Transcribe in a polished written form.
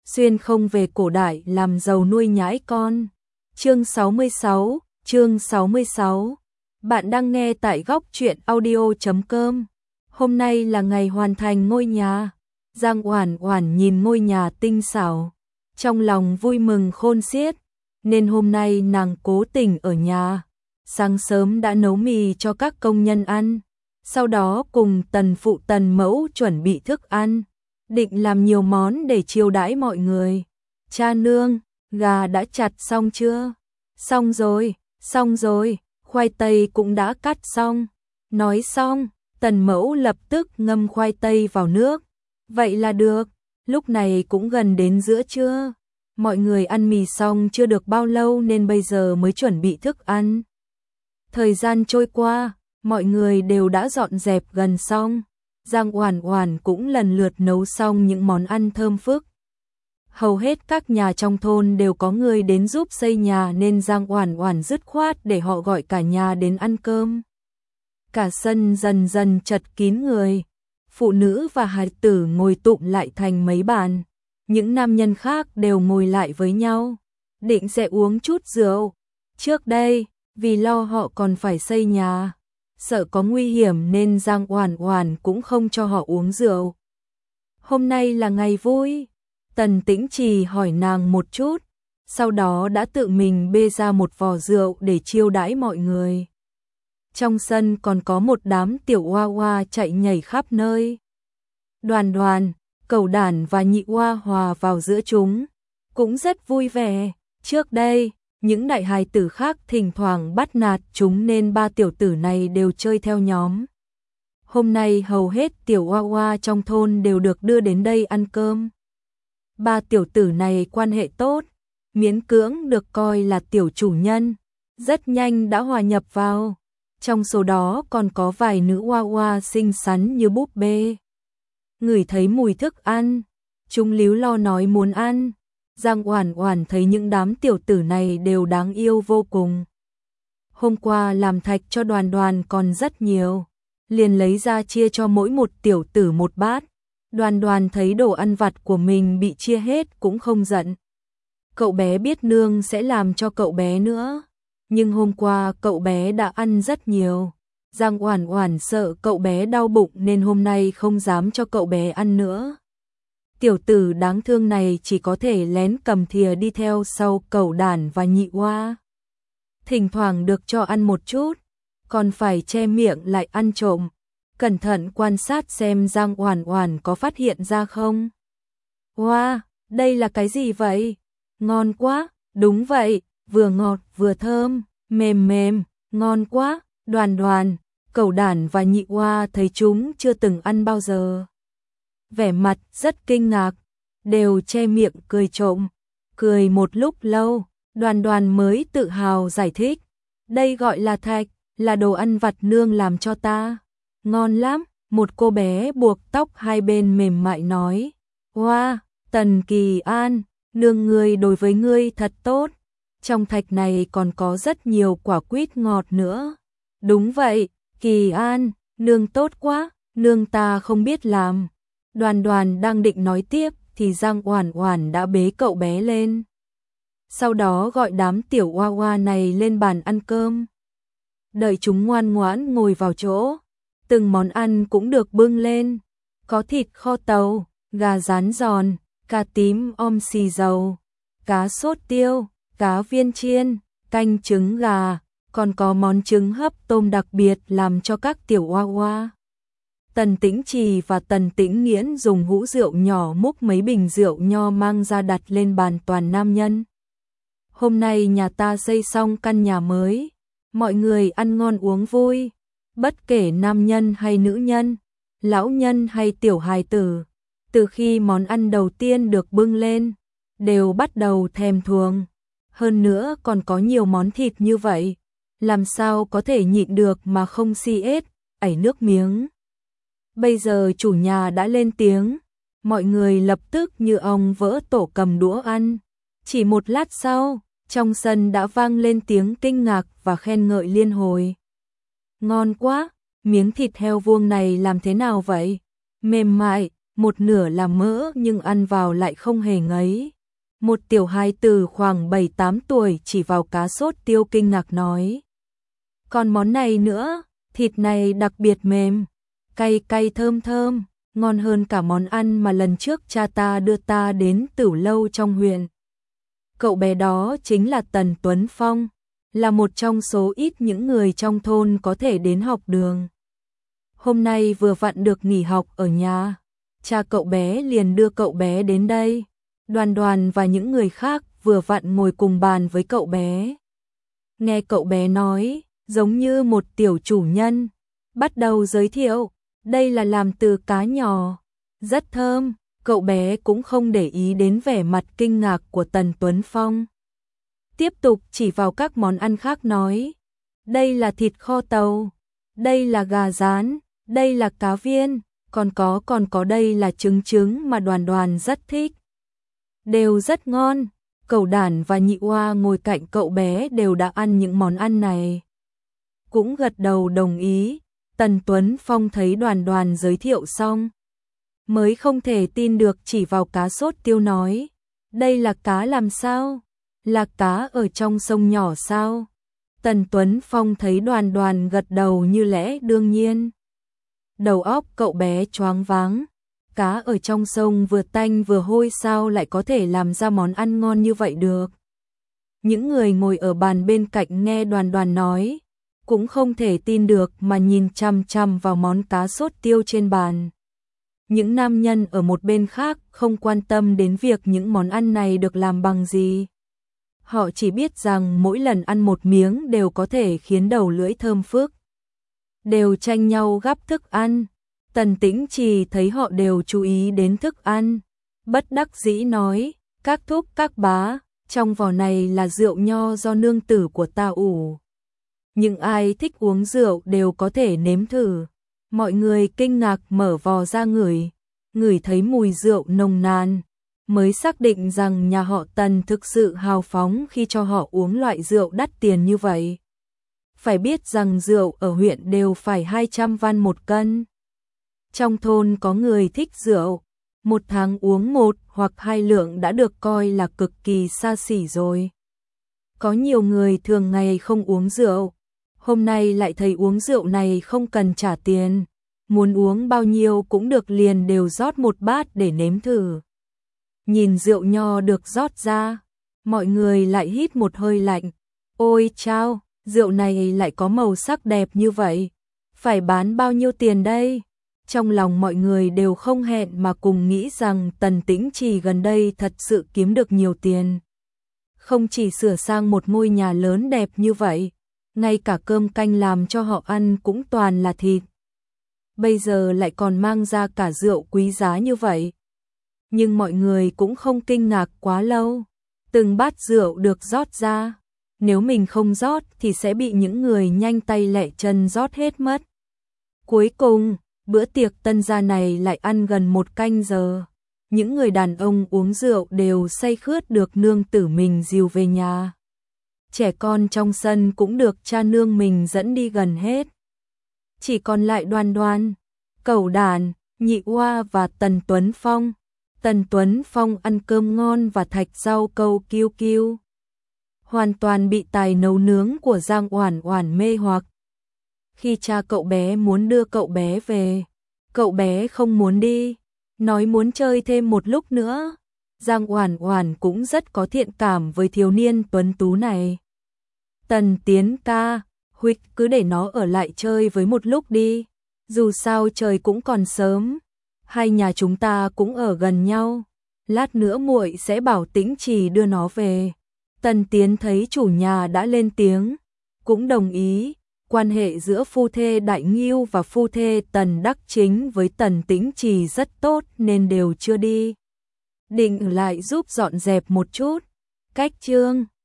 xuyên không về cổ đại làm giàu nuôi nhãi con. Chương 66. Bạn đang nghe tại góc truyện audio.com. Hôm nay là ngày hoàn thành ngôi nhà. Giang Oản Oản nhìn ngôi nhà tinh xảo, trong lòng vui mừng khôn xiết, nên hôm nay nàng cố tình ở nhà. Sáng sớm đã nấu mì cho các công nhân ăn, sau đó cùng tần phụ tần mẫu chuẩn bị thức ăn, định làm nhiều món để chiêu đãi mọi người. Cha nương, gà đã chặt xong chưa? Xong rồi, khoai tây cũng đã cắt xong. Nói xong, tần mẫu lập tức ngâm khoai tây vào nước. Vậy là được, lúc này cũng gần đến giữa trưa. Mọi người ăn mì xong chưa được bao lâu nên bây giờ mới chuẩn bị thức ăn. Thời gian trôi qua, mọi người đều đã dọn dẹp gần xong. Giang Oản Oản cũng lần lượt nấu xong những món ăn thơm phức. Hầu hết các nhà trong thôn đều có người đến giúp xây nhà nên Giang Oản Oản dứt khoát để họ gọi cả nhà đến ăn cơm. Cả sân dần dần chật kín người. Phụ nữ và hài tử ngồi tụm lại thành mấy bàn. Những nam nhân khác đều ngồi lại với nhau, định sẽ uống chút rượu. Trước đây, vì lo họ còn phải xây nhà, sợ có nguy hiểm nên Giang Oản Oản cũng không cho họ uống rượu. Hôm nay là ngày vui, Tần Tĩnh Trì hỏi nàng một chút, sau đó đã tự mình bê ra một vò rượu để chiêu đãi mọi người. Trong sân còn có một đám tiểu oa oa chạy nhảy khắp nơi. Đoàn Đoàn, Cẩu Đản và Nhị Oa hòa vào giữa chúng, cũng rất vui vẻ. Trước đây, những đại hài tử khác thỉnh thoảng bắt nạt chúng nên ba tiểu tử này đều chơi theo nhóm. Hôm nay hầu hết tiểu oa oa trong thôn đều được đưa đến đây ăn cơm. Ba tiểu tử này quan hệ tốt, miễn cưỡng được coi là tiểu chủ nhân, rất nhanh đã hòa nhập vào. Trong số đó còn có vài nữ oa oa xinh xắn như búp bê. Ngửi thấy mùi thức ăn, chúng líu lo nói muốn ăn. Giang Oản Oản thấy những đám tiểu tử này đều đáng yêu vô cùng. Hôm qua làm thạch cho Đoàn Đoàn còn rất nhiều, liền lấy ra chia cho mỗi một tiểu tử một bát. Đoàn Đoàn thấy đồ ăn vặt của mình bị chia hết cũng không giận. Cậu bé biết nương sẽ làm cho cậu bé nữa, nhưng hôm qua cậu bé đã ăn rất nhiều. Giang Oản Oản sợ cậu bé đau bụng nên hôm nay không dám cho cậu bé ăn nữa. Tiểu tử đáng thương này chỉ có thể lén cầm thìa đi theo sau Cẩu Đản và Nhị Oa. Thỉnh thoảng được cho ăn một chút, còn phải che miệng lại ăn trộm, cẩn thận quan sát xem Giang Oản Oản có phát hiện ra không. Wow, đây là cái gì vậy? Ngon quá, đúng vậy, vừa ngọt vừa thơm, mềm mềm, ngon quá. Đoàn Đoàn, Cẩu Đản và Nhị Oa thấy chúng chưa từng ăn bao giờ. Vẻ mặt rất kinh ngạc, đều che miệng cười trộm. Cười một lúc lâu, Đoàn Đoàn mới tự hào giải thích. Đây gọi là thạch, là đồ ăn vặt nương làm cho ta. Ngon lắm, một cô bé buộc tóc hai bên mềm mại nói. Wow, Tần Kỳ An, nương ngươi đối với ngươi thật tốt. Trong thạch này còn có rất nhiều quả quýt ngọt nữa. Đúng vậy, Kỳ An, nương tốt quá, nương ta không biết làm. Đoàn Đoàn đang định nói tiếp thì Giang Oản Oản đã bế cậu bé lên. Sau đó gọi đám tiểu oa oa này lên bàn ăn cơm. Đợi chúng ngoan ngoãn ngồi vào chỗ, từng món ăn cũng được bưng lên. Có thịt kho tàu, gà rán giòn, cà tím om xì dầu, cá sốt tiêu, cá viên chiên, canh trứng gà, còn có món trứng hấp tôm đặc biệt làm cho các tiểu oa oa. Tần Tĩnh Trì và Tần Tĩnh Nghiễn dùng hũ rượu nhỏ múc mấy bình rượu nho mang ra đặt lên bàn toàn nam nhân. Hôm nay nhà ta xây xong căn nhà mới, mọi người ăn ngon uống vui, bất kể nam nhân hay nữ nhân, lão nhân hay tiểu hài tử, từ khi món ăn đầu tiên được bưng lên, đều bắt đầu thèm thuồng. Hơn nữa còn có nhiều món thịt như vậy, làm sao có thể nhịn được mà không si ết, ảy nước miếng. Bây giờ chủ nhà đã lên tiếng, mọi người lập tức như ong vỡ tổ cầm đũa ăn. Chỉ một lát sau, trong sân đã vang lên tiếng kinh ngạc và khen ngợi liên hồi. Ngon quá, miếng thịt heo vuông này làm thế nào vậy? Mềm mại, một nửa là mỡ nhưng ăn vào lại không hề ngấy. Một tiểu hài tử khoảng 7-8 tuổi chỉ vào cá sốt tiêu kinh ngạc nói. Còn món này nữa, thịt này đặc biệt mềm, cay cay thơm thơm, ngon hơn cả món ăn mà lần trước cha ta đưa ta đến Tửu Lâu trong huyện. Cậu bé đó chính là Tần Tuấn Phong, là một trong số ít những người trong thôn có thể đến học đường. Hôm nay vừa vặn được nghỉ học ở nhà, cha cậu bé liền đưa cậu bé đến đây. Đoàn Đoàn và những người khác vừa vặn ngồi cùng bàn với cậu bé. Nghe cậu bé nói, giống như một tiểu chủ nhân, bắt đầu giới thiệu, đây là làm từ cá nhỏ, rất thơm. Cậu bé cũng không để ý đến vẻ mặt kinh ngạc của Tần Tuấn Phong. Tiếp tục chỉ vào các món ăn khác nói, đây là thịt kho tàu, đây là gà rán, đây là cá viên, còn có đây là trứng mà Đoàn Đoàn rất thích. Đều rất ngon. Cẩu Đản và Nhị Oa ngồi cạnh cậu bé đều đã ăn những món ăn này, cũng gật đầu đồng ý. Tần Tuấn Phong thấy Đoàn Đoàn giới thiệu xong, mới không thể tin được chỉ vào cá sốt tiêu nói, đây là cá làm sao? Là cá ở trong sông nhỏ sao? Tần Tuấn Phong thấy Đoàn Đoàn gật đầu như lẽ đương nhiên. Đầu óc cậu bé choáng váng, cá ở trong sông vừa tanh vừa hôi sao lại có thể làm ra món ăn ngon như vậy được. Những người ngồi ở bàn bên cạnh nghe Đoàn Đoàn nói, cũng không thể tin được mà nhìn chằm chằm vào món cá sốt tiêu trên bàn. Những nam nhân ở một bên khác không quan tâm đến việc những món ăn này được làm bằng gì. Họ chỉ biết rằng mỗi lần ăn một miếng đều có thể khiến đầu lưỡi thơm phức. Đều tranh nhau gắp thức ăn. Tần Tĩnh Trì thấy họ đều chú ý đến thức ăn, bất đắc dĩ nói, các thúc các bá, trong vò này là rượu nho do nương tử của ta ủ. Những ai thích uống rượu đều có thể nếm thử. Mọi người kinh ngạc mở vò ra ngửi thấy mùi rượu nồng nàn, mới xác định rằng nhà họ Tần thực sự hào phóng khi cho họ uống loại rượu đắt tiền như vậy. Phải biết rằng rượu ở huyện đều phải 200 văn một cân. Trong thôn có người thích rượu, một tháng uống 1 hoặc 2 lượng đã được coi là cực kỳ xa xỉ rồi. Có nhiều người thường ngày không uống rượu, hôm nay lại thấy uống rượu này không cần trả tiền, muốn uống bao nhiêu cũng được liền đều rót một bát để nếm thử. Nhìn rượu nho được rót ra, mọi người lại hít một hơi lạnh, ôi chao, rượu này lại có màu sắc đẹp như vậy, phải bán bao nhiêu tiền đây? Trong lòng mọi người đều không hẹn mà cùng nghĩ rằng Tần Tĩnh Trì gần đây thật sự kiếm được nhiều tiền. Không chỉ sửa sang một ngôi nhà lớn đẹp như vậy, ngay cả cơm canh làm cho họ ăn cũng toàn là thịt. Bây giờ lại còn mang ra cả rượu quý giá như vậy. Nhưng mọi người cũng không kinh ngạc quá lâu. Từng bát rượu được rót ra, nếu mình không rót thì sẽ bị những người nhanh tay lẹ chân rót hết mất. Cuối cùng, bữa tiệc tân gia này lại ăn gần 1 canh giờ. Những người đàn ông uống rượu đều say khướt được nương tử mình dìu về nhà. Trẻ con trong sân cũng được cha nương mình dẫn đi gần hết. Chỉ còn lại Đoàn Đoàn, Cẩu Đản, Nhị Oa và Tần Tuấn Phong. Tần Tuấn Phong ăn cơm ngon và thạch rau câu kiêu kiêu. Hoàn toàn bị tài nấu nướng của Giang Oản Oản mê hoặc. Khi cha cậu bé muốn đưa cậu bé về, cậu bé không muốn đi, nói muốn chơi thêm một lúc nữa. Giang Oản Oản cũng rất có thiện cảm với thiếu niên tuấn tú này. Tần Tiến ca, huynh cứ để nó ở lại chơi với một lúc đi, dù sao trời cũng còn sớm, hai nhà chúng ta cũng ở gần nhau, lát nữa muội sẽ bảo Tĩnh Trì đưa nó về. Tần Tiến thấy chủ nhà đã lên tiếng, cũng đồng ý. Quan hệ giữa phu thê Đại Ngưu và phu thê Tần Đắc Chính với Tần Tĩnh Trì rất tốt nên đều chưa đi. Định lại giúp dọn dẹp một chút. Cách chương